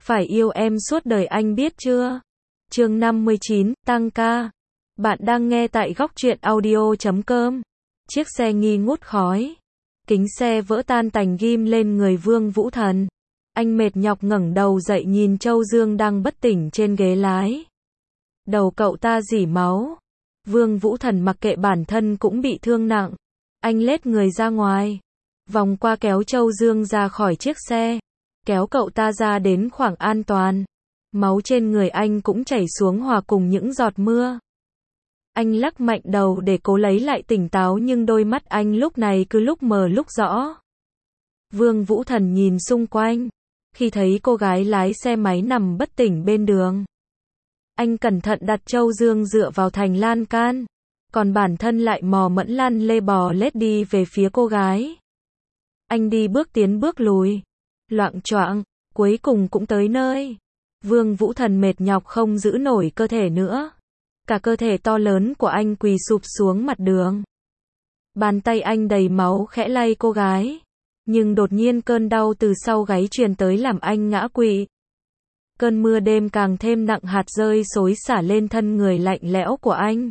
Phải yêu em suốt đời anh biết chưa? Chương 59, tăng ca. Bạn đang nghe tại góc truyện audio.com. Chiếc xe nghi ngút khói. Kính xe vỡ tan tành ghim lên người Vương Vũ Thần. Anh mệt nhọc ngẩng đầu dậy nhìn Châu Dương đang bất tỉnh trên ghế lái. Đầu cậu ta rỉ máu. Vương Vũ Thần mặc kệ bản thân cũng bị thương nặng. Anh lết người ra ngoài. Vòng qua kéo Châu Dương ra khỏi chiếc xe. Kéo cậu ta ra đến khoảng an toàn. Máu trên người anh cũng chảy xuống hòa cùng những giọt mưa. Anh lắc mạnh đầu để cố lấy lại tỉnh táo nhưng đôi mắt anh lúc này cứ lúc mờ lúc rõ. Vương Vũ Thần nhìn xung quanh. Khi thấy cô gái lái xe máy nằm bất tỉnh bên đường, anh cẩn thận đặt Châu Dương dựa vào thành lan can. Còn bản thân lại mò mẫm lăn lê bò lết đi về phía cô gái. Anh đi bước tiến bước lùi. Loạng choạng, cuối cùng cũng tới nơi. Vương Vũ Thần mệt nhọc không giữ nổi cơ thể nữa. Cả cơ thể to lớn của anh quỳ sụp xuống mặt đường. Bàn tay anh đầy máu khẽ lay cô gái. Nhưng đột nhiên cơn đau từ sau gáy truyền tới làm anh ngã quỵ. Cơn mưa đêm càng thêm nặng hạt rơi xối xả lên thân người lạnh lẽo của anh.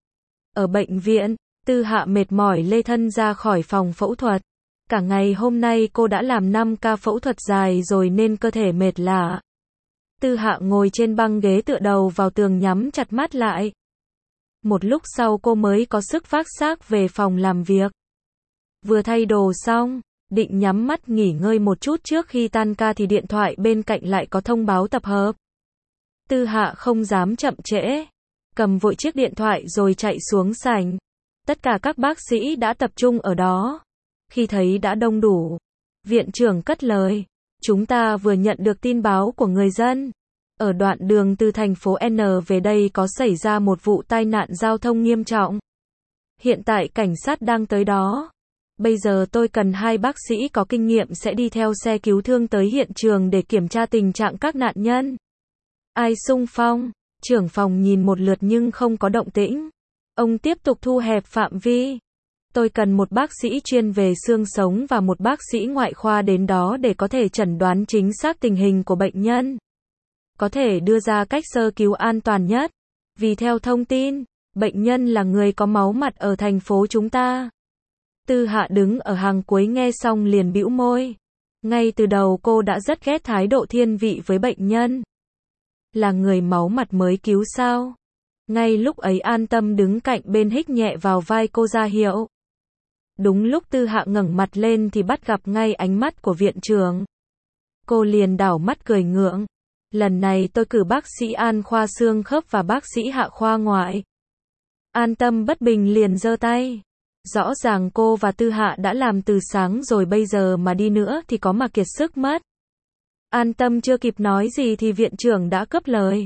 Ở bệnh viện, Tư Hạ mệt mỏi lê thân ra khỏi phòng phẫu thuật. Cả ngày hôm nay cô đã làm 5 ca phẫu thuật dài rồi nên cơ thể mệt lả. Tư Hạ ngồi trên băng ghế tựa đầu vào tường nhắm chặt mắt lại. Một lúc sau cô mới có sức vác xác về phòng làm việc. Vừa thay đồ xong, định nhắm mắt nghỉ ngơi một chút trước khi tan ca thì điện thoại bên cạnh lại có thông báo tập hợp. Tư Hạ không dám chậm trễ. Cầm vội chiếc điện thoại rồi chạy xuống sảnh. Tất cả các bác sĩ đã tập trung ở đó. Khi thấy đã đông đủ, viện trưởng cất lời. Chúng ta vừa nhận được tin báo của người dân. Ở đoạn đường từ thành phố N về đây có xảy ra một vụ tai nạn giao thông nghiêm trọng. Hiện tại cảnh sát đang tới đó. Bây giờ tôi cần 2 bác sĩ có kinh nghiệm sẽ đi theo xe cứu thương tới hiện trường để kiểm tra tình trạng các nạn nhân. Ai xung phong? Trưởng phòng nhìn một lượt nhưng không có động tĩnh. Ông tiếp tục thu hẹp phạm vi. Tôi cần một bác sĩ chuyên về xương sống và một bác sĩ ngoại khoa đến đó để có thể chẩn đoán chính xác tình hình của bệnh nhân. Có thể đưa ra cách sơ cứu an toàn nhất. Vì theo thông tin, bệnh nhân là người có máu mặt ở thành phố chúng ta. Tư Hạ đứng ở hàng cuối nghe xong liền bĩu môi. Ngay từ đầu cô đã rất ghét thái độ thiên vị với bệnh nhân. Là người máu mặt mới cứu sao? Ngay lúc ấy An Tâm đứng cạnh bên hít nhẹ vào vai cô ra hiệu. Đúng lúc Tư Hạ ngẩng mặt lên thì bắt gặp ngay ánh mắt của viện trưởng. Cô liền đảo mắt cười ngượng. Lần này tôi cử bác sĩ An khoa xương khớp và bác sĩ Hạ khoa ngoại. An Tâm bất bình liền giơ tay. Rõ ràng cô và Tư Hạ đã làm từ sáng rồi bây giờ mà đi nữa thì có mà kiệt sức mất. An Tâm chưa kịp nói gì thì viện trưởng đã cướp lời.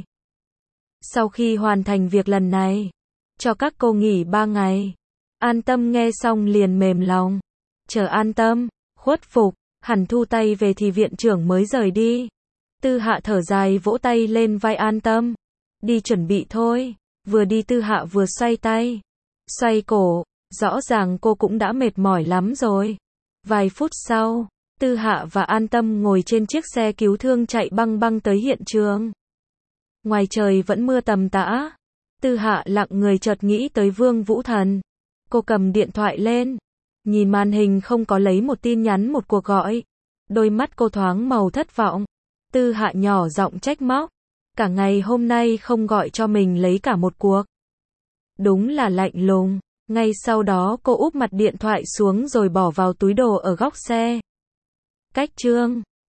Sau khi hoàn thành việc lần này, cho các cô nghỉ 3 ngày. An Tâm nghe xong liền mềm lòng. Chờ An Tâm khuất phục, hẳn thu tay về thì viện trưởng mới rời đi. Tư Hạ thở dài vỗ tay lên vai An Tâm. Đi chuẩn bị thôi. Vừa đi Tư Hạ vừa xoay tay, xoay cổ. Rõ ràng cô cũng đã mệt mỏi lắm rồi. Vài phút sau, Tư Hạ và An Tâm ngồi trên chiếc xe cứu thương chạy băng băng tới hiện trường. Ngoài trời vẫn mưa tầm tã. Tư Hạ lặng người chợt nghĩ tới Vương Vũ Thần. Cô cầm điện thoại lên. Nhìn màn hình không có lấy một tin nhắn một cuộc gọi. Đôi mắt cô thoáng màu thất vọng. Tư Hạ nhỏ giọng trách móc. Cả ngày hôm nay không gọi cho mình lấy cả một cuộc. Đúng là lạnh lùng. Ngay sau đó cô úp mặt điện thoại xuống rồi bỏ vào túi đồ ở góc xe. Cách chương